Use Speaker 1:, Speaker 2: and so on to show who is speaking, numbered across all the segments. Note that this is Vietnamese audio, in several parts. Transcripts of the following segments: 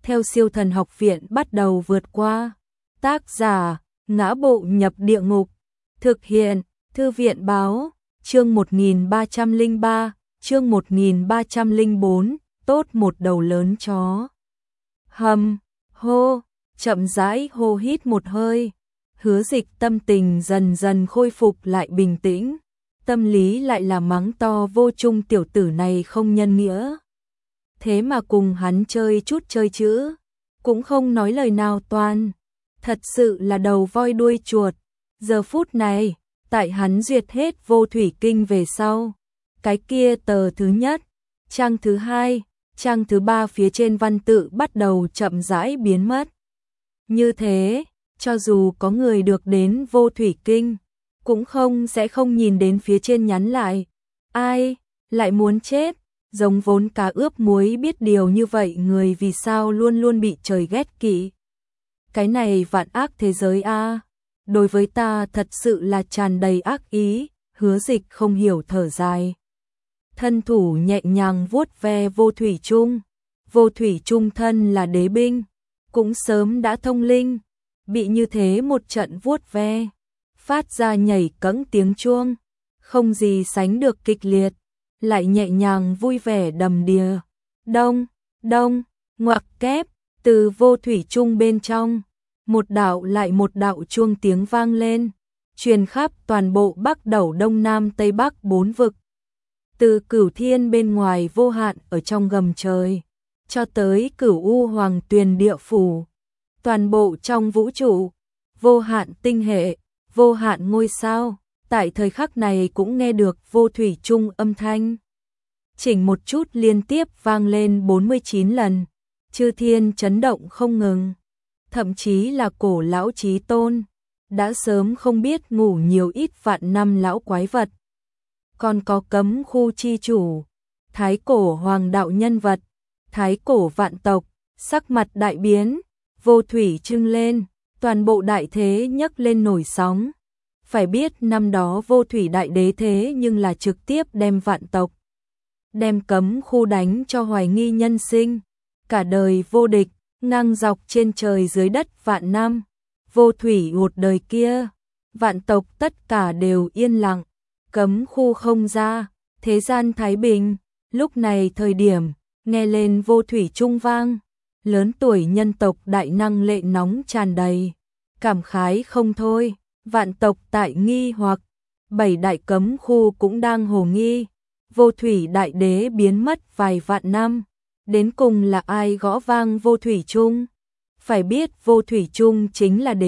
Speaker 1: theo Siêu Thần Học Viện bắt đầu vượt qua. Tác giả: Ngã Bộ Nhập Địa Ngục. Thực hiện: Thư viện báo. Chương 1303, chương 1304, tốt một đầu lớn chó. Hô, chậm rãi hô hít một hơi. Hứa Dịch tâm tình dần dần khôi phục lại bình tĩnh, tâm lý lại là mắng to Vô Trung tiểu tử này không nhân nghĩa. Thế mà cùng hắn chơi chút chơi chữ, cũng không nói lời nào toan, thật sự là đầu voi đuôi chuột. Giờ phút này, tại hắn duyệt hết Vô Thủy Kinh về sau, cái kia tờ thứ nhất, trang thứ hai, trang thứ ba phía trên văn tự bắt đầu chậm rãi biến mất. Như thế, cho dù có người được đến Vô Thủy Kinh, cũng sẽ không nhìn đến phía trên nhắn lại. Ai, lại muốn chết, giống vốn cá ướp muối biết điều như vậy người vì sao luôn luôn bị trời ghét kỵ. Cái này vạn ác thế giới a, đối với ta thật sự là tràn đầy ác ý. Hứa Dịch không hiểu thở dài. Thân thủ nhẹ nhàng vuốt ve Vô Thủy Trung. Vô Thủy Trung thân là đế binh, cũng sớm đã thông linh, bị như thế một trận vuốt ve, phát ra nhảy cẫng tiếng chuông, không gì sánh được kịch liệt, lại nhẹ nhàng vui vẻ đầm đìa. Đông, đông, ngoặc kép, từ Vô Thủy Trung bên trong, một đạo lại một đạo chuông tiếng vang lên, truyền khắp toàn bộ Bắc Đẩu Đông Nam Tây Bắc bốn vực. Từ Cửu Thiên bên ngoài vô hạn ở trong gầm trời, cho tới Cửu U Hoàng Tuyền địa phủ, toàn bộ trong vũ trụ, vô hạn tinh hệ, vô hạn ngôi sao, tại thời khắc này cũng nghe được Vô Thủy Trung âm thanh. Chỉnh một chút liên tiếp vang lên 49 lần, chư thiên chấn động không ngừng, thậm chí là cổ lão Chí Tôn, đã sớm không biết ngủ nhiều ít vạn năm lão quái vật. Còn có cấm khu chi chủ, thái cổ hoàng đạo nhân vật, thái cổ vạn tộc, sắc mặt đại biến, Vô Thủy trưng lên, toàn bộ đại thế nhấc lên nổi sóng. Phải biết năm đó Vô Thủy đại đế thế nhưng là trực tiếp đem vạn tộc, đem cấm khu đánh cho hoài nghi nhân sinh, cả đời vô địch, ngang dọc trên trời dưới đất vạn năm. Vô Thủy một đời kia, vạn tộc tất cả đều yên lặng, cấm khu không ra, thế gian thái bình. Lúc này thời điểm, nghe lên Vô Thủy Trung vang, lớn tuổi nhân tộc đại năng lệ nóng tràn đầy, cảm khái không thôi. Vạn tộc tại nghi hoặc, 7 đại cấm khu cũng đang hồ nghi, Vô Thủy đại đế biến mất vài vạn năm, đến cùng là ai gõ vang Vô Thủy Trung? Phải biết Vô Thủy Trung chính là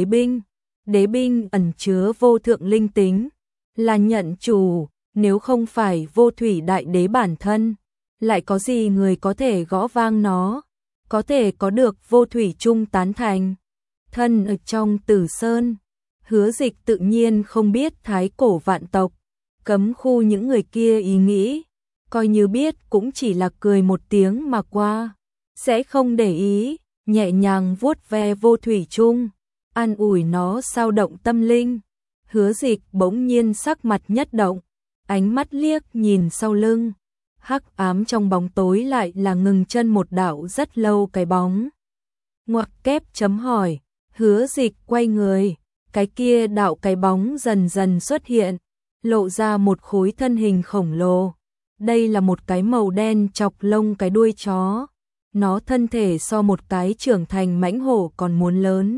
Speaker 1: đế binh ẩn chứa vô thượng linh tính, là nhận chủ, nếu không phải Vô Thủy đại đế bản thân, lại có gì người có thể gõ vang nó, có thể có được Vô Thủy Trung tán thành. Thân ở trong Tử Sơn, Hứa Dịch tự nhiên không biết thái cổ vạn tộc, cấm khu những người kia ý nghĩ, coi như biết cũng chỉ là cười một tiếng mà qua, sẽ không để ý, nhẹ nhàng vuốt ve Vô Thủy Trung, an ủi nó sao động tâm linh. Hứa Dịch bỗng nhiên sắc mặt nhất động, ánh mắt liếc nhìn sau lưng, hắc ám trong bóng tối lại là ngừng chân một đạo rất lâu cái bóng. Ngoặc kép chấm hỏi, Hứa Dịch quay người, cái kia đạo cái bóng dần dần xuất hiện, lộ ra một khối thân hình khổng lồ. Đây là một cái màu đen chọc lông cái đuôi chó, nó thân thể so một cái trưởng thành mãnh hổ còn muốn lớn,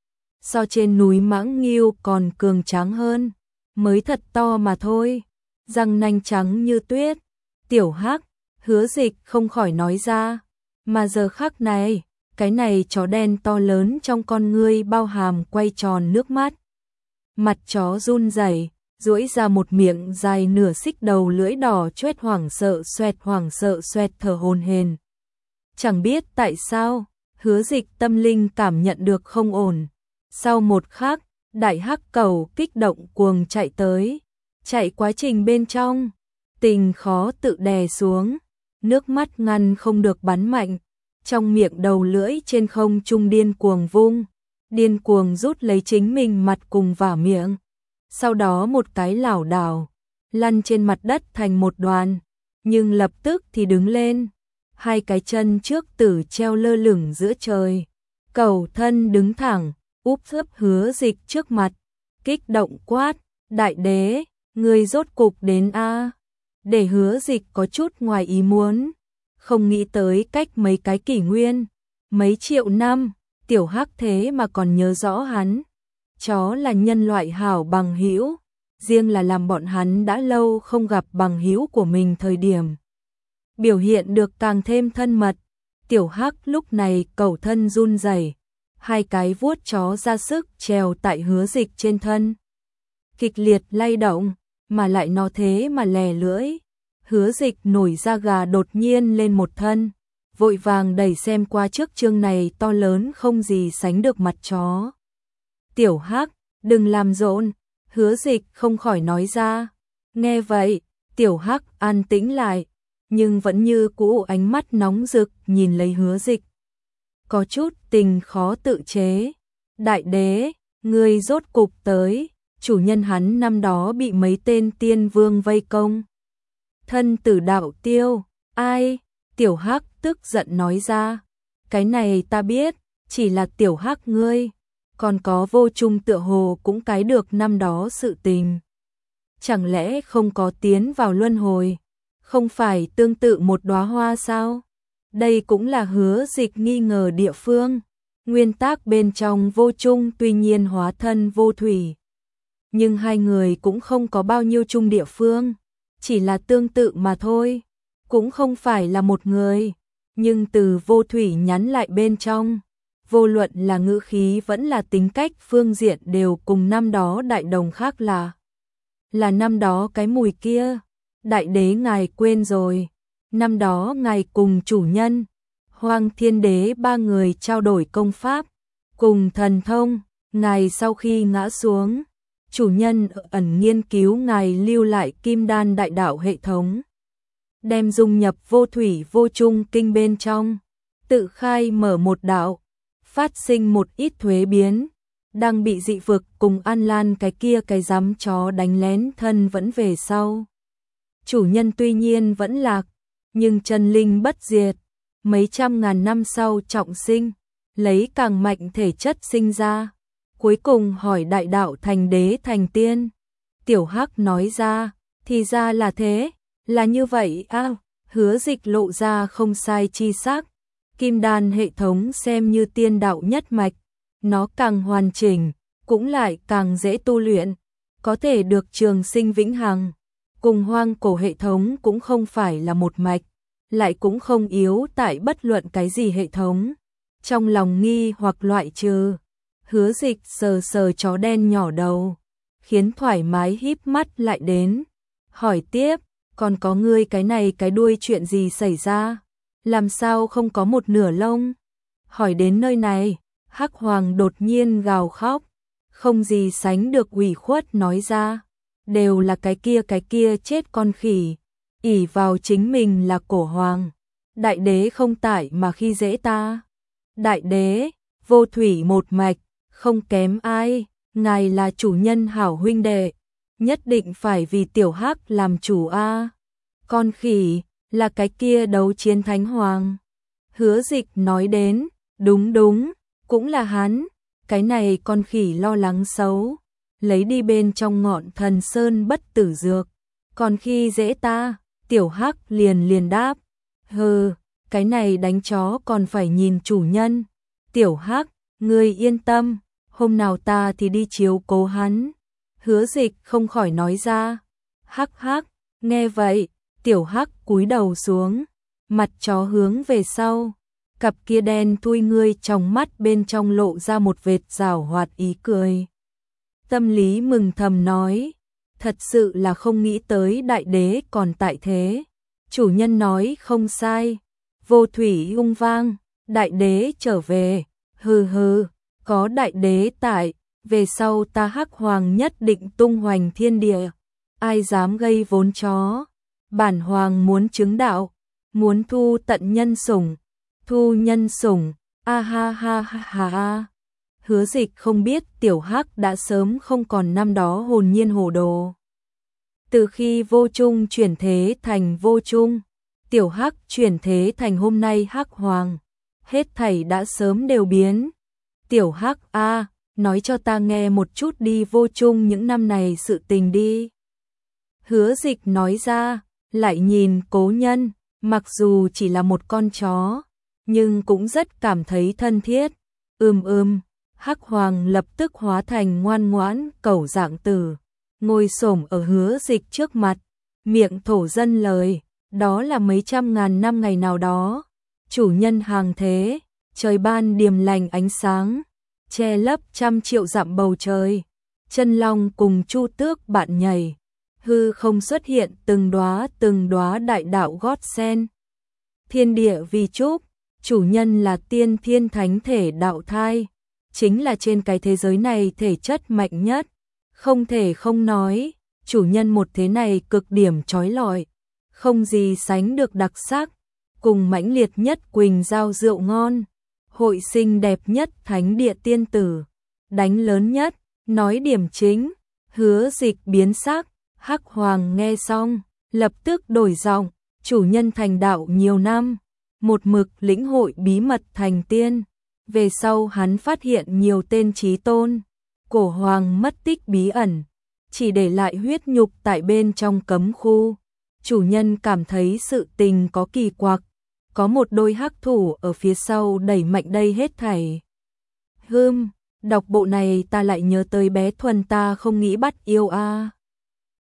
Speaker 1: so trên núi mãng nghiêu còn cường tráng hơn, mới thật to mà thôi, răng nanh trắng như tuyết. Tiểu Hắc, Hứa Dịch không khỏi nói ra, mà giờ khắc này, cái này chó đen to lớn trong con ngươi bao hàm quay tròn nước mắt. Mặt chó run rẩy, duỗi ra một miệng dài nửa xích đầu lưỡi đỏ choét hoảng sợ xoẹt thở hổn hển. Chẳng biết tại sao, Hứa Dịch tâm linh cảm nhận được không ổn. Sau một khắc, đại hắc cầu kích động cuồng chạy tới, chạy quá trình bên trong, tình khó tự đè xuống, nước mắt ngăn không được bắn mạnh, trong miệng đầu lưỡi trên không trung điên cuồng vung, điên cuồng rút lấy chính mình mặt cùng vả miệng. Sau đó một cái lảo đảo, lăn trên mặt đất thành một đoàn, nhưng lập tức thì đứng lên, hai cái chân trước tử treo lơ lửng giữa trời. Cẩu thân đứng thẳng, úp sấp Hứa Dịch trước mặt, kích động quát, đại đế, ngươi rốt cục đến a. Để Hứa Dịch có chút ngoài ý muốn, không nghĩ tới cách mấy cái kỷ nguyên, mấy triệu năm, tiểu hắc thế mà còn nhớ rõ hắn. Chó là nhân loại hảo bằng hữu, riêng là làm bọn hắn đã lâu không gặp bằng hữu của mình thời điểm. Biểu hiện được càng thêm thân mật, tiểu hắc lúc này cẩu thân run rẩy, hai cái vuốt chó ra sức trèo tại Hứa Dịch trên thân. Kịch liệt lay động, mà lại nó thế mà lè lưỡi. Hứa Dịch nổi da gà đột nhiên lên một thân, vội vàng đẩy xem qua trước chương này to lớn không gì sánh được mặt chó. Tiểu hắc, đừng làm rộn, Hứa Dịch không khỏi nói ra. Nghe vậy, tiểu hắc an tĩnh lại, nhưng vẫn như cũ ánh mắt nóng rực nhìn lấy Hứa Dịch. Có chút tình khó tự chế. Đại đế, ngươi rốt cục tới, chủ nhân hắn năm đó bị mấy tên tiên vương vây công. Thân tử đạo tiêu, ai? Tiểu hắc tức giận nói ra. Cái này ta biết, chỉ là tiểu hắc ngươi. Còn có Vô Trung tựa hồ cũng cái được năm đó sự tình. Chẳng lẽ không có tiến vào luân hồi? Không phải tương tự một đóa hoa sao? Đây cũng là Hứa Dịch nghi ngờ địa phương. Nguyên tác bên trong Vô Trung tuy nhiên hóa thân vô thủy, nhưng hai người cũng không có bao nhiêu chung địa phương, chỉ là tương tự mà thôi, cũng không phải là một người. Nhưng từ vô thủy nhắn lại bên trong, vô luận là ngữ khí vẫn là tính cách phương diện đều cùng năm đó đại đồng khác là năm đó cái mùi kia. Đại đế ngài quên rồi, năm đó ngài cùng chủ nhân Hoang Thiên Đế ba người trao đổi công pháp cùng thần thông, ngài sau khi ngã xuống, chủ nhân ẩn nghiên cứu ngài lưu lại Kim Đan đại đạo hệ thống, đem dung nhập vô thủy vô chung kinh bên trong, tự khai mở một đạo, phát sinh một ít thuế biến, đang bị dị vực cùng An Lan cái kia cái giám chó đánh lén thân vẫn về sau. Chủ nhân tuy nhiên vẫn lạc, nhưng chân linh bất diệt, mấy trăm ngàn năm sau trọng sinh, lấy càng mạnh thể chất sinh ra, cuối cùng hỏi đại đạo thành đế thành tiên. Tiểu hắc nói ra, thì ra là thế, là như vậy à? Hứa Dịch lộ ra không sai chi xác. Kim Đan hệ thống xem như tiên đạo nhất mạch, nó càng hoàn chỉnh, cũng lại càng dễ tu luyện, có thể được trường sinh vĩnh hằng. Cùng hoang cổ hệ thống cũng không phải là một mạch, lại cũng không yếu tại bất luận cái gì hệ thống. Trong lòng nghi hoặc loại trừ, Hứa Dịch sờ sờ chó đen nhỏ đầu, khiến thoải mái híp mắt lại đến, hỏi tiếp, còn có ngươi cái này cái đuôi chuyện gì xảy ra? Làm sao không có một nửa lông? Hỏi đến nơi này, Hắc Hoàng đột nhiên gào khóc, không gì sánh được ủy khuất nói ra, đều là cái kia chết con khỉ, ỷ vào chính mình là cổ hoàng, đại đế không tại mà khi dễ ta. Đại đế, vô thủy một mạch, không kém ai, ngài là chủ nhân hảo huynh đệ, nhất định phải vì tiểu hắc làm chủ a. Con khỉ, là cái kia đấu chiến thánh hoàng. Hứa Dịch nói đến, đúng, cũng là hắn, cái này con khỉ lo lắng xấu, lấy đi bên trong ngọn thần sơn bất tử dược, còn khi dễ ta, tiểu hắc liền đáp, hừ, cái này đánh chó còn phải nhìn chủ nhân. Tiểu hắc, ngươi yên tâm, hôm nào ta thì đi chiếu cố hắn. Hứa Dịch không khỏi nói ra. Hắc, nghe vậy, tiểu hắc cúi đầu xuống, mặt chó hướng về sau, cặp kia đen thui ngươi trong mắt bên trong lộ ra một vệt giảo hoạt ý cười. Tâm lý mừng thầm nói, thật sự là không nghĩ tới đại đế còn tại thế. Chủ nhân nói không sai, vô thủy ung vang, đại đế trở về, hừ, có đại đế tại, về sau ta Hắc Hoàng nhất định tung hoành thiên địa, ai dám gây vốn chó. Bản hoàng muốn chứng đạo, muốn thu tận nhân sủng, thu nhân sủng, a ha. Hứa Dịch không biết tiểu hắc đã sớm không còn năm đó hồn nhiên hồ đồ. Từ khi vô trung chuyển thế thành vô trung, tiểu Hắc chuyển thế thành hôm nay Hắc Hoàng, hết thảy đã sớm đều biến. Tiểu Hắc a, nói cho ta nghe một chút đi, Vô Chung những năm này sự tình đi. Hứa Dịch nói ra, lại nhìn Cố Nhân, mặc dù chỉ là một con chó, nhưng cũng rất cảm thấy thân thiết. Hắc Hoàng lập tức hóa thành ngoan ngoãn cẩu dạng tử, ngồi xổm ở Hứa Dịch trước mặt, miệng thổ dân lời, đó là mấy trăm ngàn năm ngày nào đó, chủ nhân hàng thế, trời ban điềm lành ánh sáng, che lấp trăm triệu dặm bầu trời, chân long cùng Chu Tước bạn nhảy, hư không xuất hiện từng đóa đại đạo gót sen. Thiên địa vi trúc, chủ nhân là tiên thiên thánh thể đạo thai, chính là trên cái thế giới này thể chất mạnh nhất, không thể không nói, chủ nhân một thế này cực điểm chói lọi, không gì sánh được đặc sắc, cùng mãnh liệt nhất quỳnh giao rượu ngon, hội sinh đẹp nhất thánh địa tiên tử, đánh lớn nhất, nói điểm chính, Hứa Dịch biến sắc. Hắc Hoàng nghe xong, lập tức đổi giọng, chủ nhân thành đạo nhiều năm, một mực lĩnh hội bí mật thành tiên, về sau hắn phát hiện nhiều tên chí tôn, cổ hoàng mất tích bí ẩn, chỉ để lại huyết nhục tại bên trong cấm khu. Chủ nhân cảm thấy sự tình có kỳ quặc, có một đôi hắc thủ ở phía sau đẩy mạnh đây hết thảy. Đọc bộ này ta lại nhớ tới bé Thuần ta không nghĩ bắt yêu a.